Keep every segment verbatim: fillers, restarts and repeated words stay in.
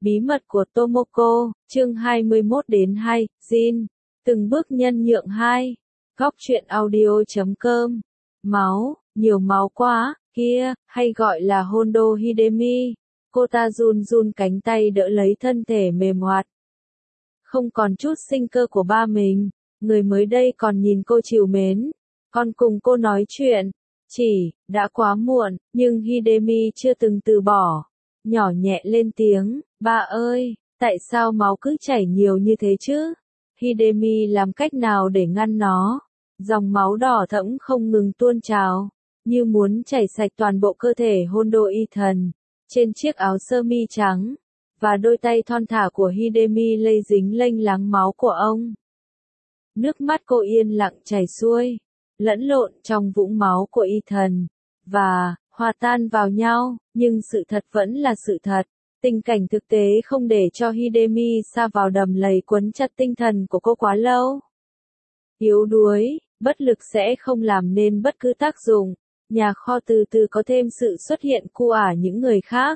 Bí mật của Tomoko, chương hai mươi mốt đến hai, Jin, từng bước nhân nhượng hai. Góc truyện audio chấm com. Máu, nhiều máu quá, kia, hay gọi là Hondo Hidemi. Cô ta run run cánh tay đỡ lấy thân thể mềm hoạt. Không còn chút sinh cơ của ba mình, người mới đây còn nhìn cô trìu mến, còn cùng cô nói chuyện. Chỉ, đã quá muộn, nhưng Hidemi chưa từng từ bỏ. Nhỏ nhẹ lên tiếng, ba ơi, tại sao máu cứ chảy nhiều như thế chứ? Hidemi làm cách nào để ngăn nó? Dòng máu đỏ thẫm không ngừng tuôn trào, như muốn chảy sạch toàn bộ cơ thể Hondo Ethan. Trên chiếc áo sơ mi trắng, và đôi tay thon thả của Hidemi lây dính lênh láng máu của ông. Nước mắt cô yên lặng chảy xuôi, lẫn lộn trong vũng máu của Ethan, và hòa tan vào nhau, nhưng sự thật vẫn là sự thật. Tình cảnh thực tế không để cho Hidemi sa vào đầm lầy quấn chặt tinh thần của cô quá lâu. Yếu đuối, bất lực sẽ không làm nên bất cứ tác dụng. Nhà kho từ từ có thêm sự xuất hiện của ả những người khác.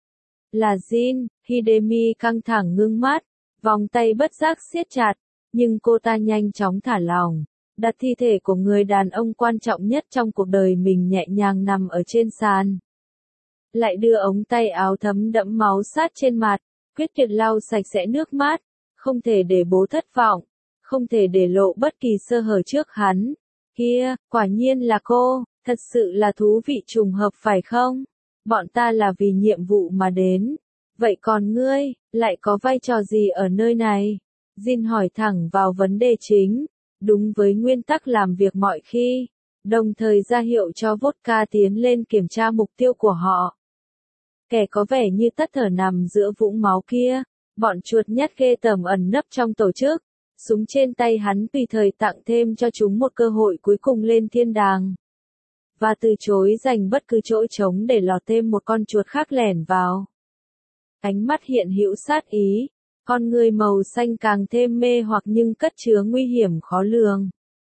Là Jin, Hidemi căng thẳng ngưng mắt, vòng tay bất giác siết chặt, nhưng cô ta nhanh chóng thả lỏng, đặt thi thể của người đàn ông quan trọng nhất trong cuộc đời mình nhẹ nhàng nằm ở trên sàn. Lại đưa ống tay áo thấm đẫm máu sát trên mặt, quyết tuyệt lau sạch sẽ nước mắt, không thể để bố thất vọng, không thể để lộ bất kỳ sơ hở trước hắn. Kia, quả nhiên là cô, thật sự là thú vị trùng hợp phải không? Bọn ta là vì nhiệm vụ mà đến. Vậy còn ngươi, lại có vai trò gì ở nơi này? Jin hỏi thẳng vào vấn đề chính, đúng với nguyên tắc làm việc mọi khi, đồng thời ra hiệu cho vodka tiến lên kiểm tra mục tiêu của họ. Kẻ có vẻ như tắt thở nằm giữa vũng máu kia, bọn chuột nhắt ghê tởm ẩn nấp trong tổ chức. Súng trên tay hắn tùy thời tặng thêm cho chúng một cơ hội cuối cùng lên thiên đàng. Và từ chối dành bất cứ chỗ trống để lọt thêm một con chuột khác lẻn vào. Ánh mắt hiện hữu sát ý, con người màu xanh càng thêm mê hoặc nhưng cất chứa nguy hiểm khó lường.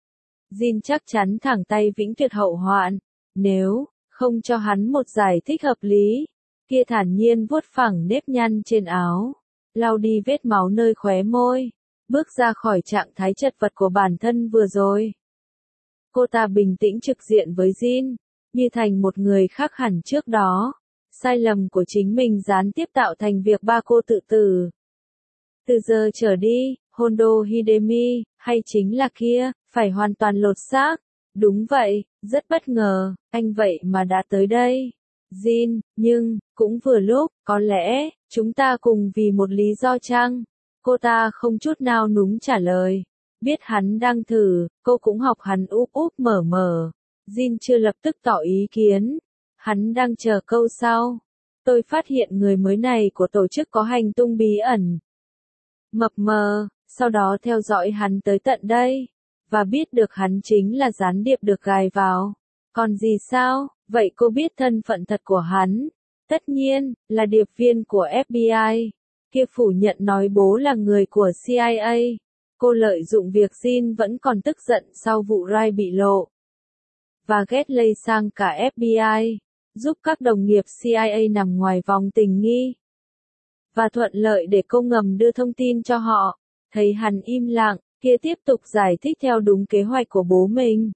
Jin chắc chắn thẳng tay vĩnh tuyệt hậu hoạn, nếu không cho hắn một giải thích hợp lý. Kia thản nhiên vuốt phẳng nếp nhăn trên áo, lau đi vết máu nơi khóe môi, bước ra khỏi trạng thái chật vật của bản thân vừa rồi. Cô ta bình tĩnh trực diện với Jin, như thành một người khác hẳn trước đó. Sai lầm của chính mình gián tiếp tạo thành việc ba cô tự tử. Từ giờ trở đi, Hondo Hidemi, hay chính là kia, phải hoàn toàn lột xác. Đúng vậy, rất bất ngờ, anh vậy mà đã tới đây. Jin, nhưng, cũng vừa lúc, có lẽ, chúng ta cùng vì một lý do chăng? Cô ta không chút nào núng trả lời. Biết hắn đang thử, cô cũng học hắn úp úp mở mở. Jin chưa lập tức tỏ ý kiến. Hắn đang chờ câu sau. Tôi phát hiện người mới này của tổ chức có hành tung bí ẩn. Mập mờ, sau đó theo dõi hắn tới tận đây. Và biết được hắn chính là gián điệp được gài vào. Còn gì sao, vậy cô biết thân phận thật của hắn? Tất nhiên, là điệp viên của ép bê i. Kia phủ nhận nói bố là người của xê i a. Cô lợi dụng việc Jin vẫn còn tức giận sau vụ Rai bị lộ. Và ghét lây sang cả ép bê i, giúp các đồng nghiệp xê i a nằm ngoài vòng tình nghi. Và thuận lợi để cô ngầm đưa thông tin cho họ. Thấy hắn im lặng, kia tiếp tục giải thích theo đúng kế hoạch của bố mình.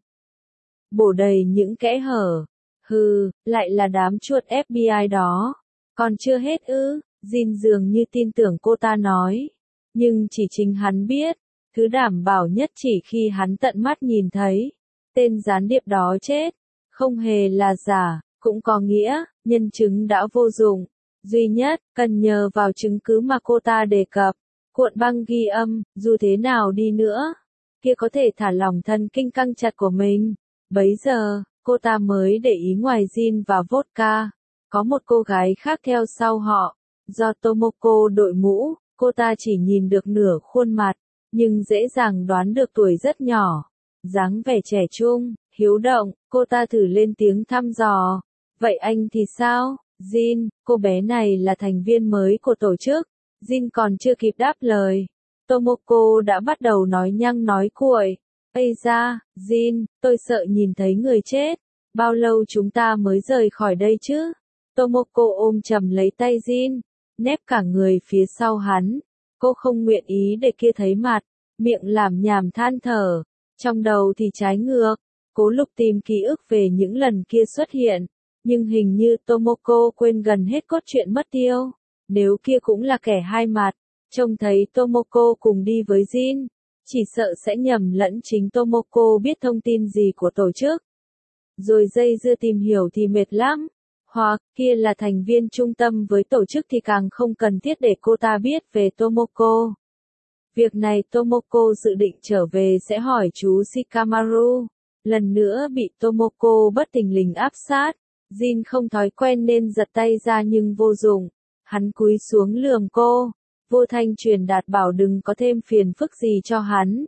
Bổ đầy những kẽ hở. Hừ, lại là đám chuột ép bê i đó. Còn chưa hết ư, Jin dường như tin tưởng cô ta nói. Nhưng chỉ chính hắn biết, thứ đảm bảo nhất chỉ khi hắn tận mắt nhìn thấy. Tên gián điệp đó chết, không hề là giả, cũng có nghĩa, nhân chứng đã vô dụng. Duy nhất, cần nhờ vào chứng cứ mà cô ta đề cập. Cuộn băng ghi âm, dù thế nào đi nữa, kia có thể thả lỏng thần kinh căng chặt của mình. Bấy giờ, cô ta mới để ý ngoài Jin và vodka, có một cô gái khác theo sau họ. Do Tomoko đội mũ, cô ta chỉ nhìn được nửa khuôn mặt, nhưng dễ dàng đoán được tuổi rất nhỏ. Dáng vẻ trẻ trung, hiếu động, cô ta thử lên tiếng thăm dò. Vậy anh thì sao, Jin? Cô bé này là thành viên mới của tổ chức. Jin còn chưa kịp đáp lời. Tomoko đã bắt đầu nói nhăng nói cuội. Ây da, Jin, tôi sợ nhìn thấy người chết. Bao lâu chúng ta mới rời khỏi đây chứ? Tomoko ôm chầm lấy tay Jin. nép cả người phía sau hắn. Cô không nguyện ý để kia thấy mặt, miệng làm nhảm than thở, trong đầu thì trái ngược, cố lục tìm ký ức về những lần kia xuất hiện, nhưng hình như Tomoko quên gần hết cốt truyện mất tiêu. Nếu kia cũng là kẻ hai mặt, trông thấy Tomoko cùng đi với Jin, chỉ sợ sẽ nhầm lẫn chính Tomoko biết thông tin gì của tổ chức. Rồi dây dưa tìm hiểu thì mệt lắm, hoặc kia là thành viên trung tâm với tổ chức thì càng không cần thiết để cô ta biết về Tomoko. Việc này Tomoko dự định trở về sẽ hỏi chú Shikamaru. Lần nữa bị Tomoko bất thình lình áp sát. Jin không thói quen nên giật tay ra nhưng vô dụng. Hắn cúi xuống lườm cô. Vô thanh truyền đạt bảo đừng có thêm phiền phức gì cho hắn.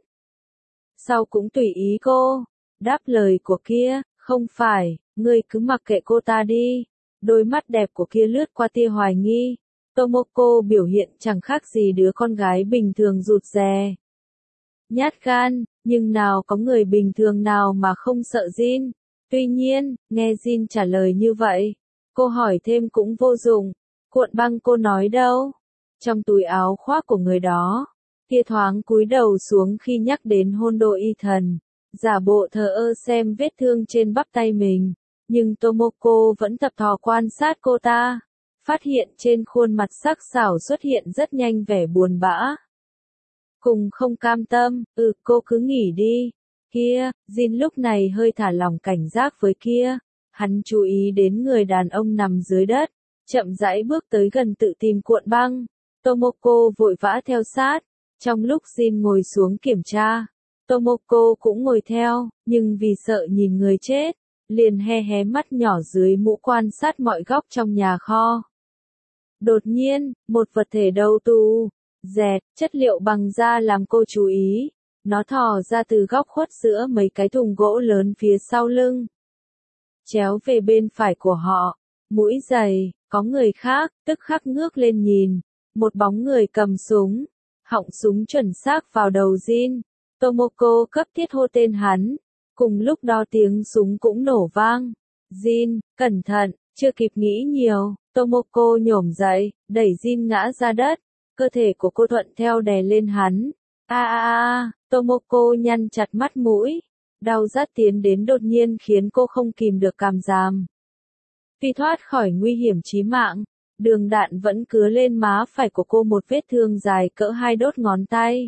Sau cũng tùy ý cô. Đáp lời của kia, không phải, ngươi cứ mặc kệ cô ta đi. Đôi mắt đẹp của kia lướt qua tia hoài nghi. Tomoko biểu hiện chẳng khác gì đứa con gái bình thường rụt rè. Nhát gan, nhưng nào có người bình thường nào mà không sợ Jin. Tuy nhiên, nghe Jin trả lời như vậy, cô hỏi thêm cũng vô dụng. Cuộn băng cô nói đâu? Trong túi áo khoác của người đó. Kia thoáng cúi đầu xuống khi nhắc đến Hondo Ethan, giả bộ thờ ơ xem vết thương trên bắp tay mình. Nhưng Tomoko vẫn tập thò quan sát cô ta. Phát hiện trên khuôn mặt sắc sảo xuất hiện rất nhanh vẻ buồn bã. Cùng không cam tâm, ừ cô cứ nghỉ đi. Kia, Jin lúc này hơi thả lỏng cảnh giác với kia. Hắn chú ý đến người đàn ông nằm dưới đất, chậm rãi bước tới gần tự tìm cuộn băng. Tomoko vội vã theo sát. Trong lúc Jin ngồi xuống kiểm tra, Tomoko cũng ngồi theo, nhưng vì sợ nhìn người chết, liền he hé mắt nhỏ dưới mũ quan sát mọi góc trong nhà kho. Đột nhiên, một vật thể đầu tù, dẹt, chất liệu bằng da làm cô chú ý. Nó thò ra từ góc khuất giữa mấy cái thùng gỗ lớn phía sau lưng. Chéo về bên phải của họ, mũi dày, có người khác, tức khắc ngước lên nhìn. Một bóng người cầm súng, họng súng chuẩn xác vào đầu Jin. Tomoko cấp thiết hô tên hắn. Cùng lúc đó tiếng súng cũng nổ vang. Jin, cẩn thận, chưa kịp nghĩ nhiều. Tomoko nhổm dậy, đẩy Jin ngã ra đất. Cơ thể của cô thuận theo đè lên hắn. A a a, Tomoko nhăn chặt mắt mũi. Đau rát tiến đến đột nhiên khiến cô không kìm được cảm giảm. Vì thoát khỏi nguy hiểm chí mạng, đường đạn vẫn cứa lên má phải của cô một vết thương dài cỡ hai đốt ngón tay.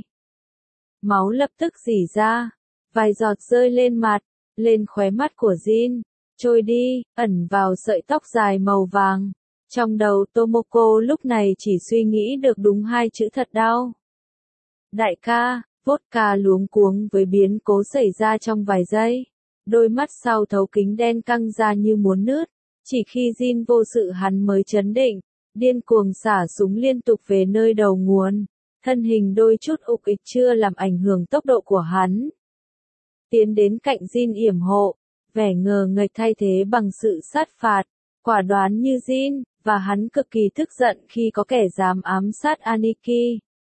Máu lập tức rỉ ra, vài giọt rơi lên mặt, lên khóe mắt của Jin, trôi đi, ẩn vào sợi tóc dài màu vàng. Trong đầu Tomoko lúc này chỉ suy nghĩ được đúng hai chữ thật đau. Đại ca, vodka luống cuống với biến cố xảy ra trong vài giây. Đôi mắt sau thấu kính đen căng ra như muốn nứt. Chỉ khi Jin vô sự hắn mới chấn định, điên cuồng xả súng liên tục về nơi đầu nguồn. Thân hình đôi chút ục ịch chưa làm ảnh hưởng tốc độ của hắn. Tiến đến cạnh Jin yểm hộ, vẻ ngờ nghệch thay thế bằng sự sát phạt, quả đoán như Jin, và hắn cực kỳ tức giận khi có kẻ dám ám sát Aniki.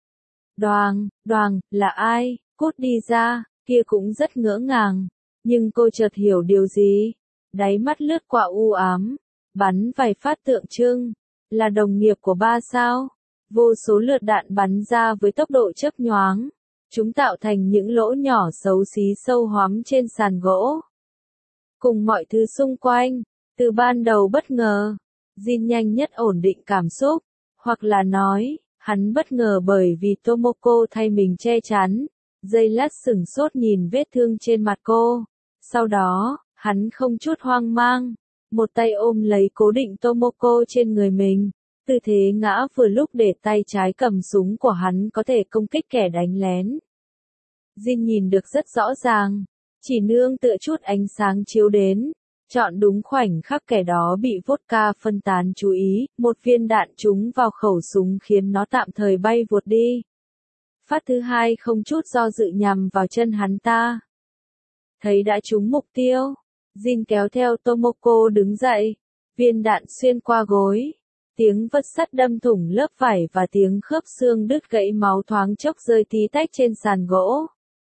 Đoàng, đoàng, là ai? Cút đi ra, kia cũng rất ngỡ ngàng. Nhưng cô chợt hiểu điều gì? Đáy mắt lướt qua u ám, bắn vài phát tượng trưng. Là đồng nghiệp của ba sao? Vô số lượt đạn bắn ra với tốc độ chớp nhoáng. Chúng tạo thành những lỗ nhỏ xấu xí sâu hoắm trên sàn gỗ. Cùng mọi thứ xung quanh, từ ban đầu bất ngờ, Jin nhanh nhất ổn định cảm xúc, hoặc là nói, hắn bất ngờ bởi vì Tomoko thay mình che chắn, giây lát sửng sốt nhìn vết thương trên mặt cô. Sau đó, hắn không chút hoang mang, một tay ôm lấy cố định Tomoko trên người mình. Tư thế ngã vừa lúc để tay trái cầm súng của hắn có thể công kích kẻ đánh lén. Jin nhìn được rất rõ ràng, chỉ nương tựa chút ánh sáng chiếu đến, chọn đúng khoảnh khắc kẻ đó bị vodka phân tán chú ý, một viên đạn trúng vào khẩu súng khiến nó tạm thời bay vụt đi. Phát thứ hai không chút do dự nhằm vào chân hắn ta. Thấy đã trúng mục tiêu, Jin kéo theo Tomoko đứng dậy, viên đạn xuyên qua gối. Tiếng vật sắt đâm thủng lớp vải và tiếng khớp xương đứt gãy máu thoáng chốc rơi tí tách trên sàn gỗ.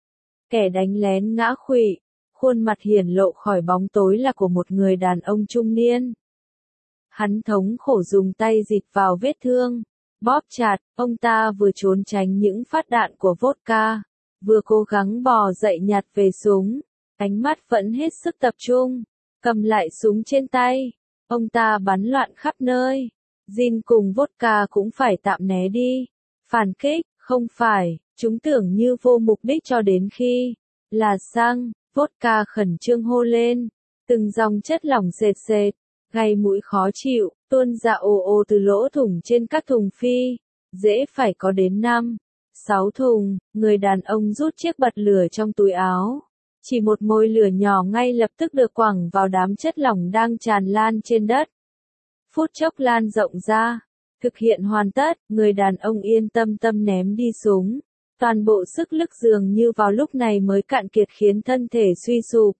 Kẻ đánh lén ngã khuỵu, khuôn mặt hiển lộ khỏi bóng tối là của một người đàn ông trung niên. Hắn thống khổ dùng tay dịt vào vết thương, bóp chặt, ông ta vừa trốn tránh những phát đạn của vodka, vừa cố gắng bò dậy nhặt về súng, ánh mắt vẫn hết sức tập trung, cầm lại súng trên tay, ông ta bắn loạn khắp nơi. Jin cùng vodka cũng phải tạm né đi, phản kích, không phải, chúng tưởng như vô mục đích cho đến khi là xăng, vodka khẩn trương hô lên, từng dòng chất lỏng sệt sệt, gây mũi khó chịu, tuôn ra ồ ồ từ lỗ thủng trên các thùng phi, dễ phải có đến năm, sáu thùng, người đàn ông rút chiếc bật lửa trong túi áo. Chỉ một mồi lửa nhỏ ngay lập tức được quẳng vào đám chất lỏng đang tràn lan trên đất. Phút chốc lan rộng ra, thực hiện hoàn tất, người đàn ông yên tâm tâm ném đi súng. Toàn bộ sức lực dường như vào lúc này mới cạn kiệt khiến thân thể suy sụp.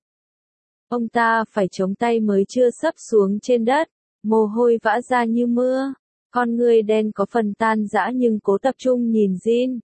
Ông ta phải chống tay mới chưa sấp xuống trên đất, mồ hôi vã ra như mưa, con người đen có phần tan rã nhưng cố tập trung nhìn Jin.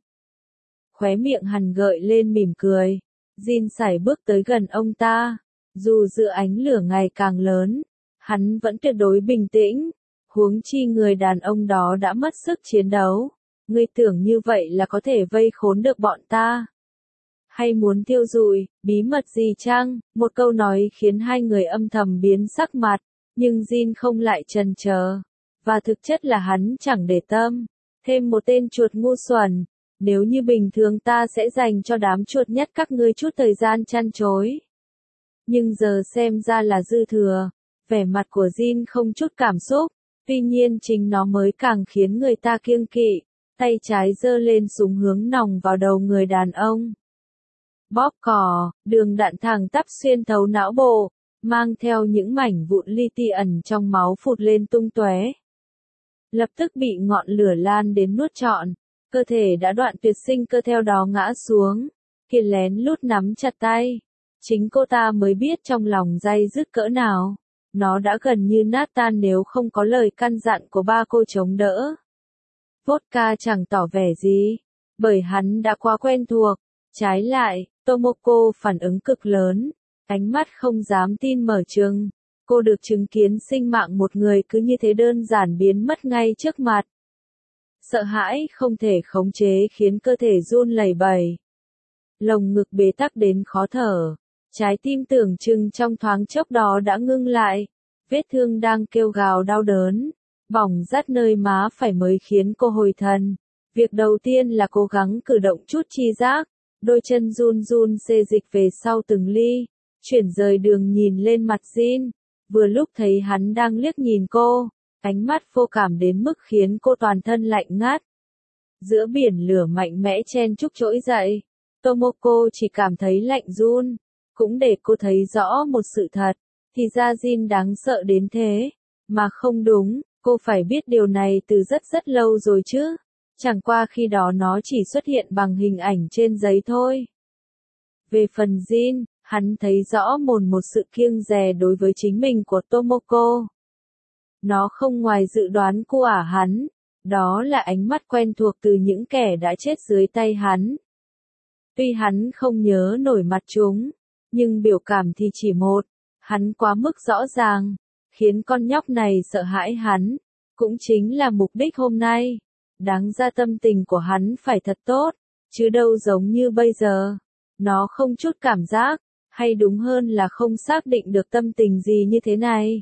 Khóe miệng hắn gợi lên mỉm cười, Jin sải bước tới gần ông ta, dù giữa ánh lửa ngày càng lớn, hắn vẫn tuyệt đối bình tĩnh, huống chi người đàn ông đó đã mất sức chiến đấu. Ngươi tưởng như vậy là có thể vây khốn được bọn ta? Hay muốn thiêu rụi, bí mật gì chăng? Một câu nói khiến hai người âm thầm biến sắc mặt, nhưng Jin không lại chần chờ, và thực chất là hắn chẳng để tâm. Thêm một tên chuột ngu xuẩn, nếu như bình thường ta sẽ dành cho đám chuột nhất các ngươi chút thời gian chăn chối. Nhưng giờ xem ra là dư thừa, vẻ mặt của Jin không chút cảm xúc, tuy nhiên chính nó mới càng khiến người ta kiêng kỵ. Tay trái giơ lên súng hướng nòng vào đầu người đàn ông. Bóp cò, đường đạn thẳng tắp xuyên thấu não bộ, mang theo những mảnh vụn li ti ẩn trong máu phụt lên tung tóe. Lập tức bị ngọn lửa lan đến nuốt trọn, cơ thể đã đoạn tuyệt sinh cơ theo đó ngã xuống, Kiệt lén lút nắm chặt tay. Chính cô ta mới biết trong lòng day dứt cỡ nào, nó đã gần như nát tan nếu không có lời căn dặn của ba cô chống đỡ. Vodka chẳng tỏ vẻ gì, bởi hắn đã quá quen thuộc. Trái lại, Tomoko phản ứng cực lớn, ánh mắt không dám tin mở trừng. Cô được chứng kiến sinh mạng một người cứ như thế đơn giản biến mất ngay trước mặt. Sợ hãi không thể khống chế khiến cơ thể run lẩy bẩy. Lồng ngực bế tắc đến khó thở, trái tim tưởng chừng trong thoáng chốc đó đã ngưng lại. Vết thương đang kêu gào đau đớn. Bỏng rát nơi má phải mới khiến cô hồi thần. Việc đầu tiên là cố gắng cử động chút chi giác, đôi chân run run xê dịch về sau từng ly, chuyển rời đường nhìn lên mặt Jin, vừa lúc thấy hắn đang liếc nhìn cô, ánh mắt vô cảm đến mức khiến cô toàn thân lạnh ngắt. Giữa biển lửa mạnh mẽ chen chúc trỗi dậy, Tomoko chỉ cảm thấy lạnh run, cũng để cô thấy rõ một sự thật, thì ra Jin đáng sợ đến thế, mà không đúng. Cô phải biết điều này từ rất rất lâu rồi chứ, chẳng qua khi đó nó chỉ xuất hiện bằng hình ảnh trên giấy thôi. Về phần Jin, hắn thấy rõ mồn một sự kiêng dè đối với chính mình của Tomoko. Nó không ngoài dự đoán của ả hắn, đó là ánh mắt quen thuộc từ những kẻ đã chết dưới tay hắn. Tuy hắn không nhớ nổi mặt chúng, nhưng biểu cảm thì chỉ một, hắn quá mức rõ ràng. Khiến con nhóc này sợ hãi hắn, cũng chính là mục đích hôm nay. Đáng ra tâm tình của hắn phải thật tốt, chứ đâu giống như bây giờ. Nó không chút cảm giác, hay đúng hơn là không xác định được tâm tình gì như thế này.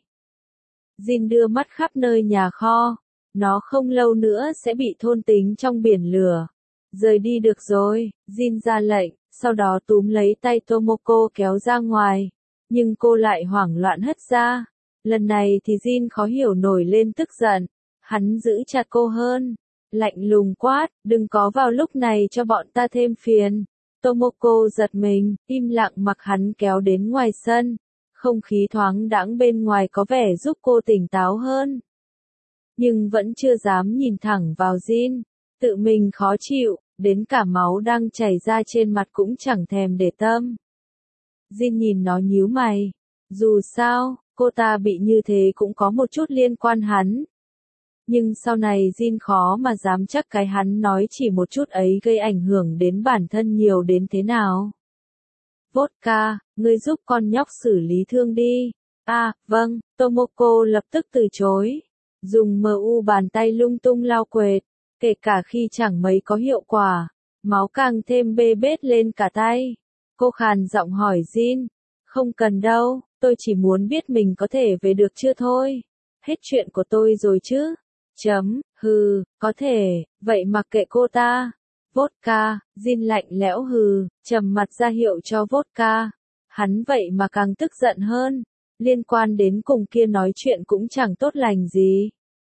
Jin đưa mắt khắp nơi nhà kho, nó không lâu nữa sẽ bị thôn tính trong biển lửa. Rời đi được rồi, Jin ra lệnh, sau đó túm lấy tay Tomoko kéo ra ngoài, nhưng cô lại hoảng loạn hất ra. Lần này thì Jin khó hiểu nổi lên tức giận, hắn giữ chặt cô hơn, lạnh lùng quát, đừng có vào lúc này cho bọn ta thêm phiền. Tomoko giật mình, im lặng mặc hắn kéo đến ngoài sân, không khí thoáng đãng bên ngoài có vẻ giúp cô tỉnh táo hơn. Nhưng vẫn chưa dám nhìn thẳng vào Jin, tự mình khó chịu, đến cả máu đang chảy ra trên mặt cũng chẳng thèm để tâm. Jin nhìn nó nhíu mày, dù sao, cô ta bị như thế cũng có một chút liên quan hắn. Nhưng sau này Jin khó mà dám chắc cái hắn nói chỉ một chút ấy gây ảnh hưởng đến bản thân nhiều đến thế nào. Vodka, ngươi giúp con nhóc xử lý thương đi. À, vâng, Tomoko lập tức từ chối. Dùng mờ u bàn tay lung tung lau quệt, kể cả khi chẳng mấy có hiệu quả. Máu càng thêm bê bết lên cả tay. Cô khàn giọng hỏi Jin. Không cần đâu, tôi chỉ muốn biết mình có thể về được chưa thôi. Hết chuyện của tôi rồi chứ. Chấm, hừ, có thể, vậy mặc kệ cô ta. Vodka, Jin lạnh lẽo hừ, trầm mặt ra hiệu cho vodka. Hắn vậy mà càng tức giận hơn. Liên quan đến cùng kia nói chuyện cũng chẳng tốt lành gì.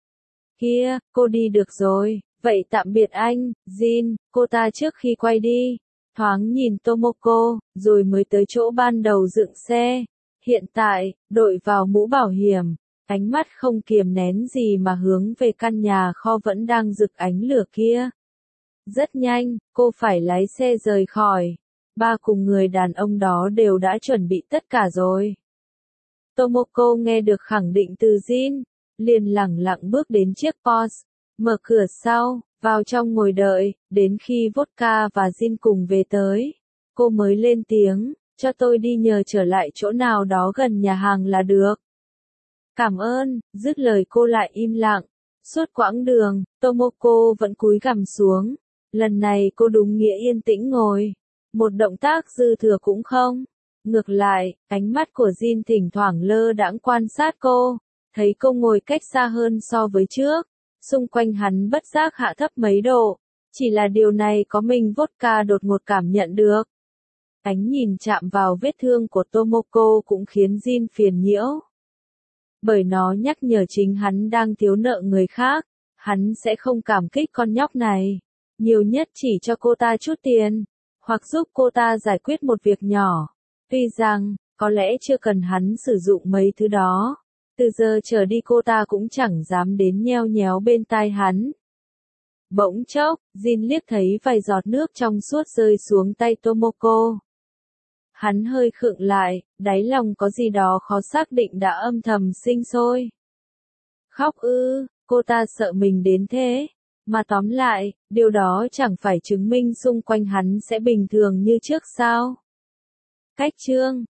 Kia, cô đi được rồi, vậy tạm biệt anh, Jin, cô ta trước khi quay đi. Thoáng nhìn Tomoko, rồi mới tới chỗ ban đầu dựng xe. Hiện tại, đội vào mũ bảo hiểm, ánh mắt không kiềm nén gì mà hướng về căn nhà kho vẫn đang rực ánh lửa kia. Rất nhanh, cô phải lái xe rời khỏi. Ba cùng người đàn ông đó đều đã chuẩn bị tất cả rồi. Tomoko nghe được khẳng định từ Jin, liền lẳng lặng bước đến chiếc Porsche, mở cửa sau, vào trong ngồi đợi, đến khi vodka và Jin cùng về tới. Cô mới lên tiếng, cho tôi đi nhờ trở lại chỗ nào đó gần nhà hàng là được. Cảm ơn, dứt lời cô lại im lặng. Suốt quãng đường, Tomoko vẫn cúi gằm xuống. Lần này cô đúng nghĩa yên tĩnh ngồi. Một động tác dư thừa cũng không. Ngược lại, ánh mắt của Jin thỉnh thoảng lơ đãng quan sát cô. Thấy cô ngồi cách xa hơn so với trước. Xung quanh hắn bất giác hạ thấp mấy độ. Chỉ là điều này có mình vodka đột ngột cảm nhận được. Ánh nhìn chạm vào vết thương của Tomoko cũng khiến Jin phiền nhiễu. Bởi nó nhắc nhở chính hắn đang thiếu nợ người khác. Hắn sẽ không cảm kích con nhóc này. Nhiều nhất chỉ cho cô ta chút tiền. Hoặc giúp cô ta giải quyết một việc nhỏ. Tuy rằng, có lẽ chưa cần hắn sử dụng mấy thứ đó. Từ giờ trở đi cô ta cũng chẳng dám đến nheo nhéo bên tai hắn. Bỗng chốc, Jin liếc thấy vài giọt nước trong suốt rơi xuống tay Tomoko. Hắn hơi khựng lại, đáy lòng có gì đó khó xác định đã âm thầm sinh sôi. Khóc ư, cô ta sợ mình đến thế. Mà tóm lại, điều đó chẳng phải chứng minh xung quanh hắn sẽ bình thường như trước sao. Cách chương